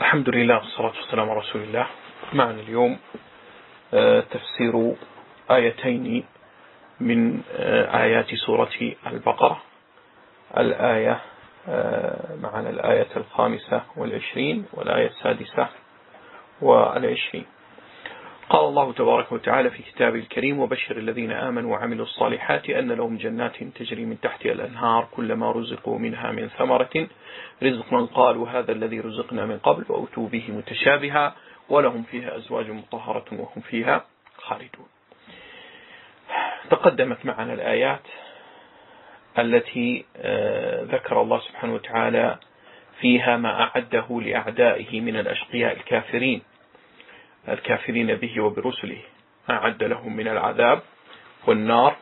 الحمد لله والصلاة والسلام على رسول الله. معنا اليوم تفسير آيتين من آيات سورة البقرة. الآية معنا الآية 25 والآية 26. قال الله تبارك وتعالى في كتابه الكريم: وبشر الذين آمنوا وعملوا الصالحات أن لهم جنات تجري من تحتها الأنهار كلما رزقوا منها من ثمرة رزقا قالوا هذا الذي رزقنا من قبل وأتوا به متشابها ولهم فيها أزواج مطهرة وهم فيها خالدون. تقدمت معنا الآيات التي ذكر الله سبحانه وتعالى فيها ما أعده لأعدائه من الأشقياء الكافرين به وبرسله، أعد لهم من العذاب والنار.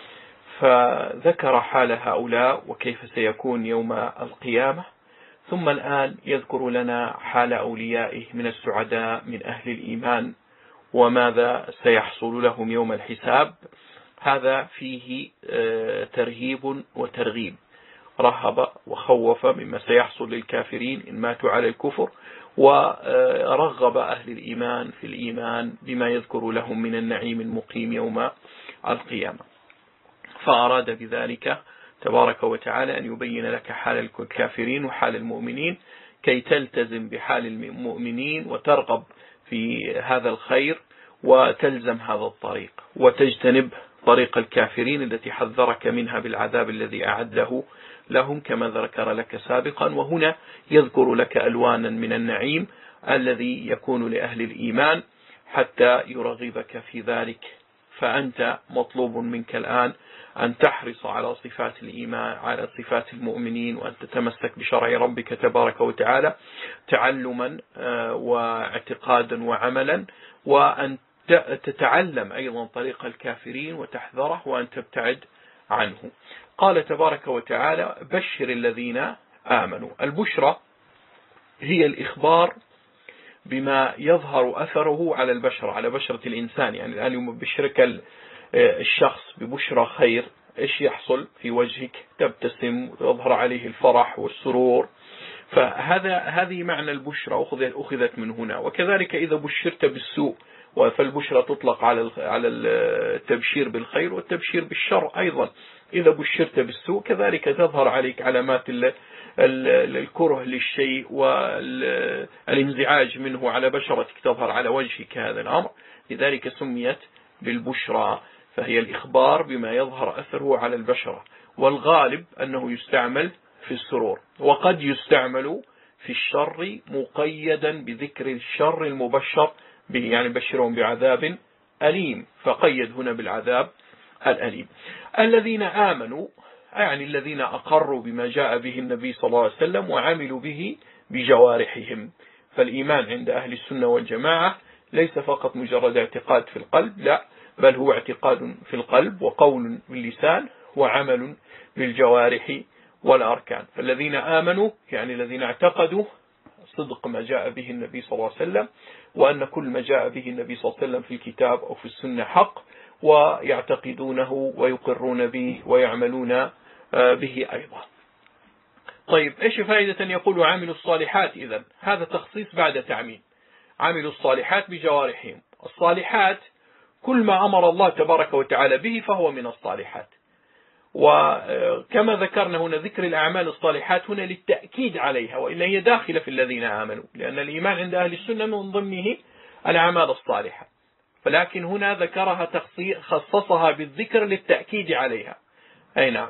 فذكر حال هؤلاء وكيف سيكون يوم القيامة، ثم الآن يذكر لنا حال أوليائه من السعداء من أهل الإيمان وماذا سيحصل لهم يوم الحساب. هذا فيه ترهيب وترغيب، رهب وخوف مما سيحصل للكافرين إن ماتوا على الكفر، ورغب أهل الإيمان في الإيمان بما يذكر لهم من النعيم المقيم يوم القيامة. فأراد بذلك تبارك وتعالى أن يبين لك حال الكافرين وحال المؤمنين كي تلتزم بحال المؤمنين وترغب في هذا الخير وتلزم هذا الطريق وتجتنب طريق الكافرين التي حذرك منها بالعذاب الذي أعده لهم كما ذكر لك سابقا. وهنا يذكر لك ألوانا من النعيم الذي يكون لأهل الإيمان حتى يرغبك في ذلك. فأنت مطلوب منك الآن أن تحرص على صفات الإيمان، على صفات المؤمنين، وأن تتمسك بشرع ربك تبارك وتعالى تعلما واعتقادا وعملا، وأن تتعلم أيضا طريق الكافرين وتحذره وأن تبتعد عنه. قال تبارك وتعالى: بشر الذين آمنوا. البشرى هي الإخبار بما يظهر أثره على البشرة، على بشرة الإنسان. يعني الآن يبشرك الشخص ببشرى خير، إيش يحصل في وجهك؟ تبتسم ويظهر عليه الفرح والسرور. هذه معنى البشرى أخذت من هنا. وكذلك إذا بشرت بالسوء، فالبشرى تطلق على التبشير بالخير والتبشير بالشر أيضا. إذا بشرت بالسوء كذلك تظهر عليك علامات الكره للشيء والانزعاج منه على بشرتك، تظهر على وجهك هذا الأمر، لذلك سميت بالبشرى. فهي الإخبار بما يظهر أثره على البشرة. والغالب أنه يستعمل في السرور، وقد يستعمل في الشر مقيدا بذكر الشر المبشر به، يعني بشرهم بعذاب أليم، فقيد هنا بالعذاب الأليم. الذين آمنوا يعني الذين أقروا بما جاء به النبي صلى الله عليه وسلم وعملوا به بجوارحهم. فالإيمان عند أهل السنة والجماعة ليس فقط مجرد اعتقاد في القلب، لا، بل هو اعتقاد في القلب وقول باللسان وعمل بالجوارح والأركان. فالذين آمنوا يعني الذين اعتقدوا صدق ما جاء به النبي صلى الله عليه وسلم، وأن كل ما جاء به النبي صلى الله عليه وسلم في الكتاب أو في السنة حق، ويعتقدونه ويقرون به ويعملون به أيضا. طيب، إيش فائدة أن يقولوا عملوا الصالحات؟ إذن هذا تخصيص بعد تعميم. عملوا الصالحات بجوارحهم. الصالحات كل ما أمر الله تبارك وتعالى به فهو من الصالحات. وكما ذكرنا هنا ذكر الأعمال الصالحات هنا للتأكيد عليها، وإلا هي داخلة في الذين آمنوا، لأن الإيمان عند أهل السنة من ضمنه الأعمال الصالحة، فلكن هنا ذكرها خصصها بالذكر للتأكيد عليها. أي نعم.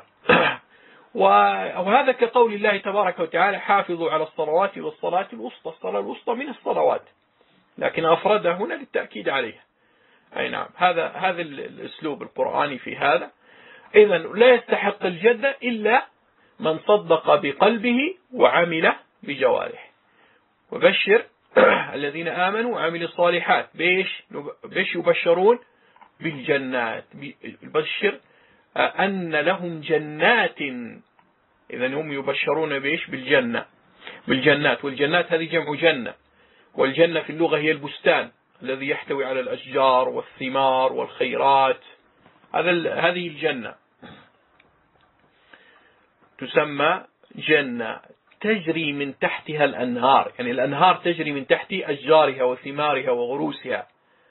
وهذا كقول الله تبارك وتعالى: حافظوا على الصلوات والصلاة الوسطى. الصلاة الوسطى من الصلوات، لكن أفردها هنا للتأكيد عليها. أي نعم. هذا الأسلوب القرآني في هذا. إذن لا يستحق الجنة إلا من صدق بقلبه وعمل بجوارحه. وبشر الذين آمنوا وعملوا الصالحات. بيش يبشرون بالجنات. بشر أن لهم جنات. إذن هم يبشرون بالجنات. والجنات هذه جمع جنة، والجنة في اللغة هي البستان الذي يحتوي على الأشجار والثمار والخيرات. هذه الجنة تسمى جنة. تجري من تحتها الأنهار، يعني الأنهار تجري من تحت أشجارها وثمارها وغروسها،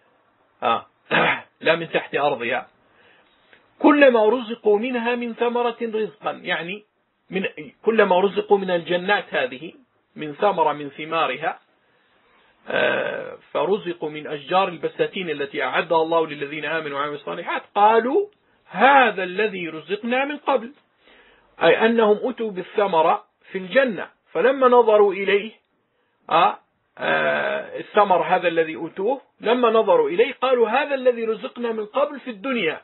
لا من تحت أرضها. كلما رزقوا منها من ثمرة رزقا، يعني كلما رزقوا من الجنات هذه من ثمرة من ثمارها، فرزقوا من أشجار البساتين التي أعدها الله للذين آمنوا وعملوا الصالحات، قالوا هذا الذي رزقنا من قبل، أي أنهم أتوا بالثمرة في الجنة، فلما نظروا إليه الثمر هذا الذي أتوه، لما نظروا إليه قالوا هذا الذي رزقنا من قبل في الدنيا.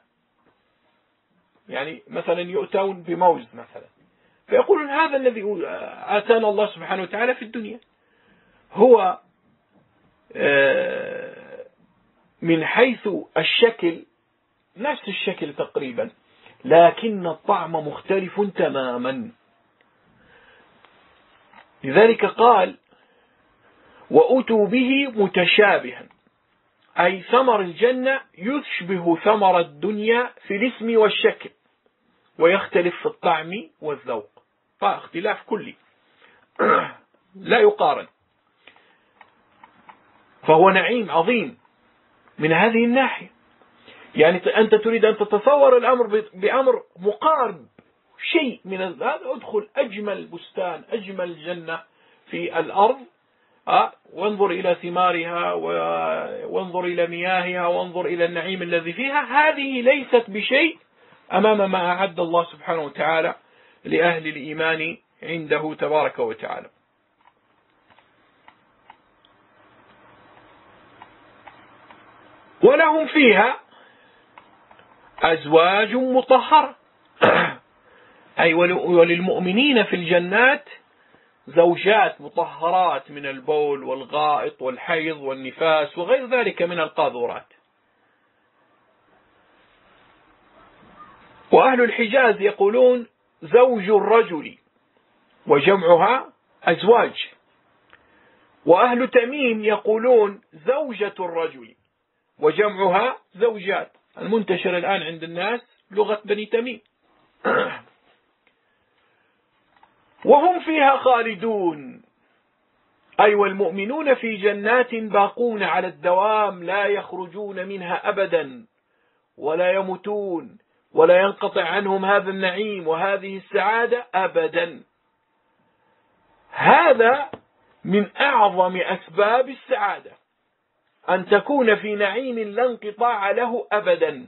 يعني مثلا يؤتون بموز مثلا، فيقولون هذا الذي آتانا الله سبحانه وتعالى في الدنيا. هو من حيث الشكل نفس الشكل تقريبا، لكن الطعم مختلف تماما. لذلك قال وأتوا به متشابها، أي ثمر الجنة يشبه ثمر الدنيا في الاسم والشكل، ويختلف في الطعم والذوق، فاختلاف كلي لا يقارن. فهو نعيم عظيم من هذه الناحية. يعني أنت تريد أن تتصور الأمر بأمر مقارب، شيء من هذا، ادخل أجمل بستان، أجمل جنة في الأرض، وانظر إلى ثمارها وانظر إلى مياهها وانظر إلى النعيم الذي فيها. هذه ليست بشيء أمام ما أعد الله سبحانه وتعالى لأهل الإيمان عنده تبارك وتعالى. ولهم فيها أزواج مطهرة، أي وللمؤمنين في الجنات زوجات مطهرات من البول والغائط والحيض والنفاس وغير ذلك من القاذورات. وأهل الحجاز يقولون زوج الرجل، وجمعها أزواج. وأهل تميم يقولون زوجة الرجل، وجمعها زوجات. المنتشر الآن عند الناس لغة بني تميم. وهم فيها خالدون، أي والمؤمنون في جنات باقون على الدوام، لا يخرجون منها أبدا ولا يموتون ولا ينقطع عنهم هذا النعيم وهذه السعادة أبدا. هذا من أعظم أسباب السعادة، أن تكون في نعيم لا انقطاع له أبدا.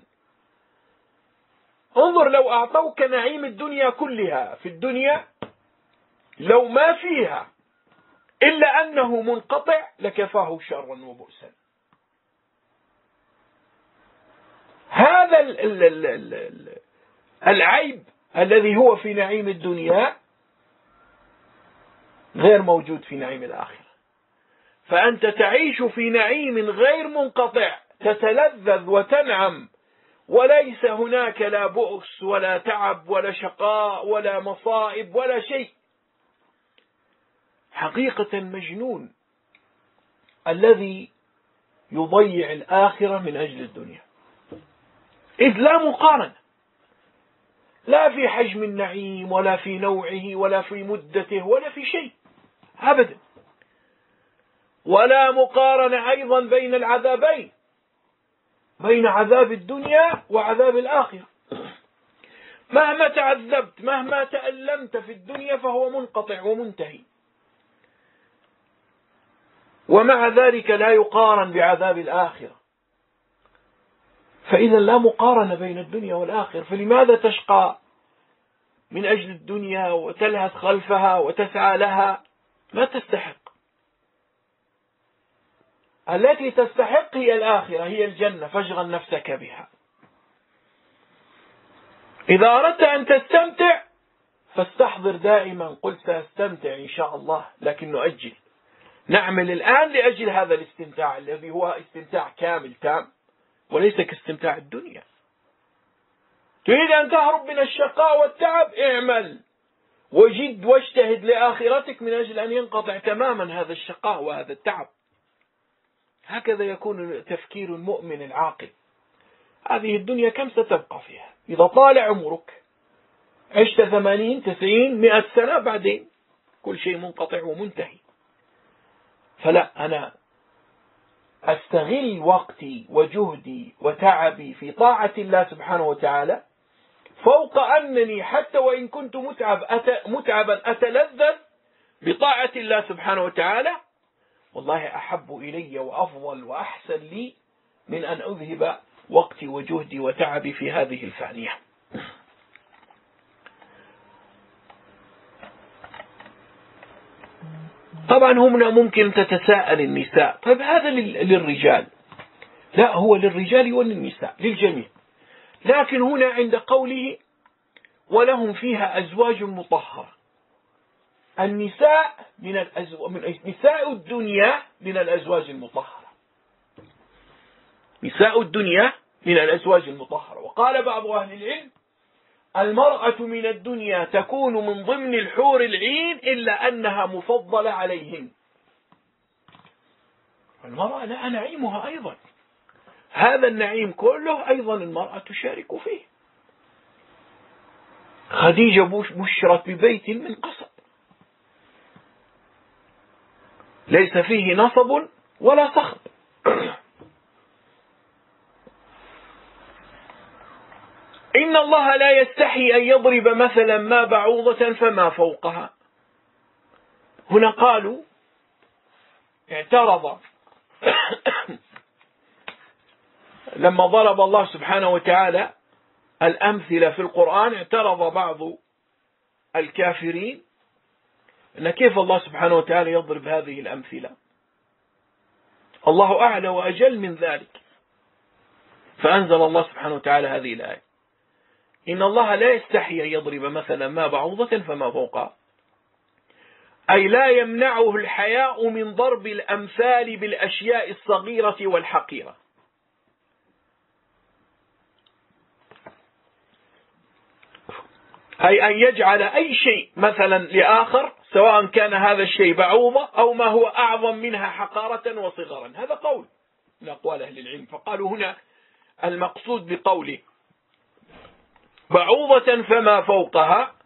انظر لو أعطوك نعيم الدنيا كلها في الدنيا، لو ما فيها إلا أنه منقطع لكفاه شرا وبؤسا. هذا العيب الذي هو في نعيم الدنيا غير موجود في نعيم الآخرة. فأنت تعيش في نعيم غير منقطع، تتلذذ وتنعم، وليس هناك لا بؤس ولا تعب ولا شقاء ولا مصائب ولا شيء. حقيقة مجنون الذي يضيع الآخرة من أجل الدنيا، إذ لا مقارنة، لا في حجم النعيم ولا في نوعه ولا في مدته ولا في شيء أبدا، ولا مقارنة أيضا بين العذابين، بين عذاب الدنيا وعذاب الآخرة. مهما تعذبت مهما تألمت في الدنيا فهو منقطع ومنتهي، ومع ذلك لا يقارن بعذاب الآخرة. فإذا لا مقارنة بين الدنيا والآخرة، فلماذا تشقى من أجل الدنيا وتلهث خلفها وتسعى لها؟ ما تستحق. التي تستحق هي الآخرة، هي الجنة، فاشغل نفسك بها. إذا أردت أن تستمتع فاستحضر دائما، قل سأستمتع إن شاء الله، لكن نؤجل، نعمل الآن لأجل هذا الاستمتاع الذي هو استمتاع كامل تام، وليس كاستمتاع الدنيا. تريد أن تهرب من الشقاء والتعب، اعمل وجد واجتهد لآخرتك من أجل أن ينقطع تماما هذا الشقاء وهذا التعب. هكذا يكون تفكير المؤمن العاقل. هذه الدنيا كم ستبقى فيها؟ إذا طال عمرك عشت 80 90 100 سنة، بعدين كل شيء منقطع ومنتهي. فلا، أنا أستغل وقتي وجهدي وتعبي في طاعة الله سبحانه وتعالى، فوق أنني حتى وإن كنت متعبا أتلذذ بطاعة الله سبحانه وتعالى، والله أحب إلي وأفضل وأحسن لي من أن أذهب وقتي وجهدي وتعبي في هذه الفانية. طبعا هنا ممكن تتساءل النساء، طيب هذا للرجال؟ لا، هو للرجال وللنساء، للجميع. لكن هنا عند قوله ولهم فيها أزواج مطهرة، النساء من نساء الدنيا من الأزواج المطهرة، نساء الدنيا من الأزواج المطهرة. وقال بعض أهل العلم المرأة من الدنيا تكون من ضمن الحور العين إلا أنها مفضلة عليهم. المرأة لها نعيمها أيضا، هذا النعيم كله أيضا المرأة تشارك فيه. خديجة بشرت ببيت من قصب ليس فيه نصب ولا صخب. إن الله لا يستحي أن يضرب مثلا ما بعوضة فما فوقها. هنا قالوا اعترض لما ضرب الله سبحانه وتعالى الأمثلة في القرآن، اعترض بعض الكافرين أن كيف الله سبحانه وتعالى يضرب هذه الأمثلة، الله أعلى وأجل من ذلك. فأنزل الله سبحانه وتعالى هذه الآية: إن الله لا يستحي أن يضرب مثلا ما بعوضة فما فوقها، أي لا يمنعه الحياء من ضرب الأمثال بالأشياء الصغيرة والحقيرة. أي أن يجعل أي شيء مثلا لآخر، سواء كان هذا الشيء بعوضة أو ما هو أعظم منها حقارة وصغرا. هذا قول من أقوال أهل العلم. فقالوا هنا المقصود بقوله بعوضة فما فوقها،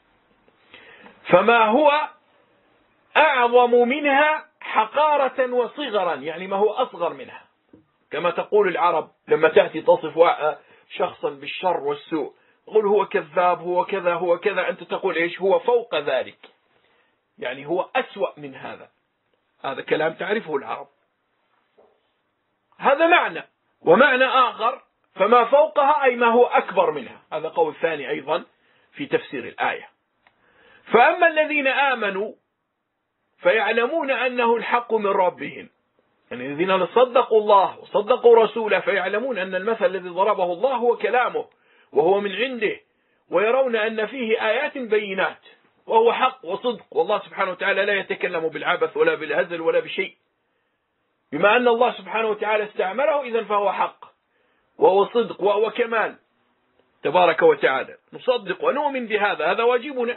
فما هو أعظم منها حقارة وصغرا، يعني ما هو أصغر منها. كما تقول العرب لما تأتي تصف شخصا بالشر والسوء، قل هو كذاب، هو كذا، هو كذا، أنت تقول إيش؟ هو فوق ذلك، يعني هو أسوأ من هذا. هذا كلام تعرفه العرب، هذا معنى. ومعنى آخر فما فوقها أي ما هو أكبر منها، هذا قول ثاني أيضا في تفسير الآية. فأما الذين آمنوا فيعلمون أنه الحق من ربهم، يعني الذين صدقوا الله وصدقوا رسوله فيعلمون أن المثل الذي ضربه الله هو كلامه وهو من عنده، ويرون أن فيه آيات بينات وهو حق وصدق، والله سبحانه وتعالى لا يتكلم بالعبث ولا بالهزل ولا بشيء. بما أن الله سبحانه وتعالى استعمله إذن فهو حق وهو صدق وهو كمال تبارك وتعالى، نصدق ونؤمن بهذا، هذا واجبنا.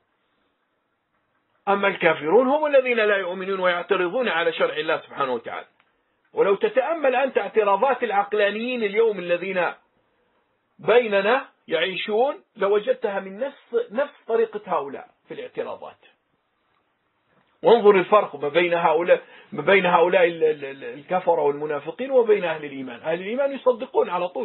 أما الكافرون هم الذين لا يؤمنون ويعترضون على شرع الله سبحانه وتعالى. ولو تتأمل أنت اعتراضات العقلانيين اليوم الذين بيننا يعيشون لوجدتها من نفس طريقة هؤلاء في الاعتراضات. وانظر الفرق ما بين هؤلاء الكفرة والمنافقين وبين أهل الإيمان. أهل الإيمان يصدقون على طول،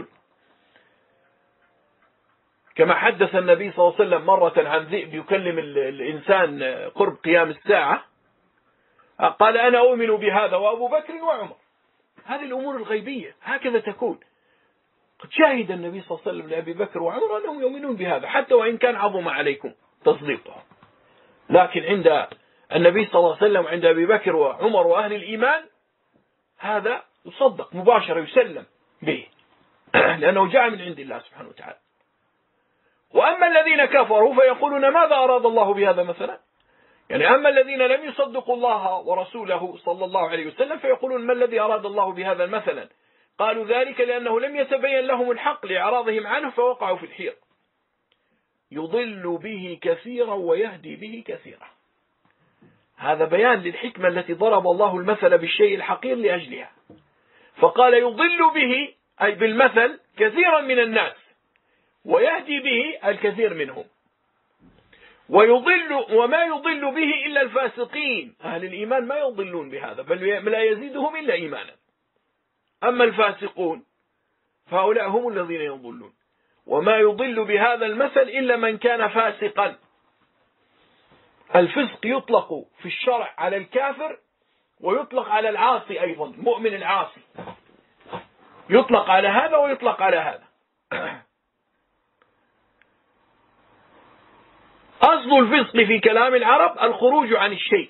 كما حدث النبي صلى الله عليه وسلم مرة عن ذئب يكلم الإنسان قرب قيام الساعة، قال أنا أؤمن بهذا وأبو بكر وعمر. هذه الأمور الغيبية هكذا تكون. قد شاهد النبي صلى الله عليه وسلم لأبي بكر وعمر أنهم يؤمنون بهذا حتى وإن كان عظم عليكم تصديقهم. لكن عند النبي صلى الله عليه وسلم عند أبي بكر وعمر وأهل الإيمان هذا يصدق مباشرة، يسلم به لأنه جاء من عند الله سبحانه وتعالى. وأما الذين كفروا فيقولون ماذا أراد الله بهذا مثلا، يعني أما الذين لم يصدقوا الله ورسوله صلى الله عليه وسلم فيقولون ما الذي أراد الله بهذا مثلا، قالوا ذلك لأنه لم يتبين لهم الحق لإعراضهم عنه فوقعوا في الحيرة. يضل به كثيرا ويهدي به كثيرا. هذا بيان للحكمة التي ضرب الله المثل بالشيء الحقير لأجلها، فقال يضل به أي بالمثل كثيرا من الناس ويهدي به الكثير منهم. وما يضل به إلا الفاسقين. أهل الإيمان ما يضلون بهذا، بل لا يزيدهم إلا إيمانا. أما الفاسقون فهؤلاء هم الذين يضلون. وما يضل بهذا المثل إلا من كان فاسقا. الفسق يطلق في الشرع على الكافر، ويطلق على العاصي أيضا، مؤمن العاصي يطلق على هذا ويطلق على هذا. أصل الفسق في كلام العرب الخروج عن الشيء،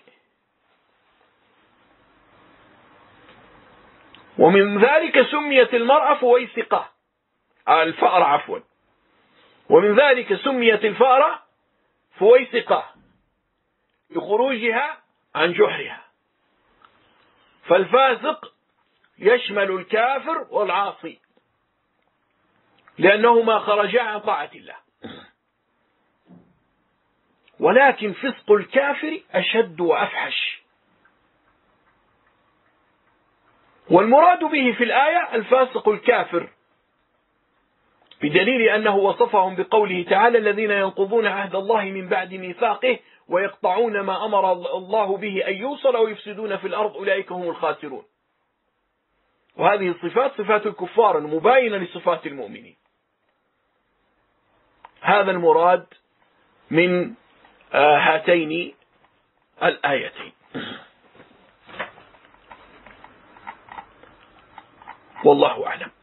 ومن ذلك سميت المرأة فويسقة، الفأرة عفوا، ومن ذلك سميت الفأرة فويسقة لخروجها عن جحرها. فالفاسق يشمل الكافر والعاصي لأنهما خرجا عن طاعة الله. ولكن فسق الكافر أشد وأفحش، والمراد به في الآية الفاسق الكافر، بدليل أنه وصفهم بقوله تعالى: الذين ينقضون عهد الله من بعد ميثاقه ويقطعون ما أمر الله به أن يوصل ويفسدون في الأرض أولئك هم الخاسرون. وهذه الصفات صفات الكفار مباينة لصفات المؤمنين. هذا المراد من هاتين الآيتين. والله أعلم.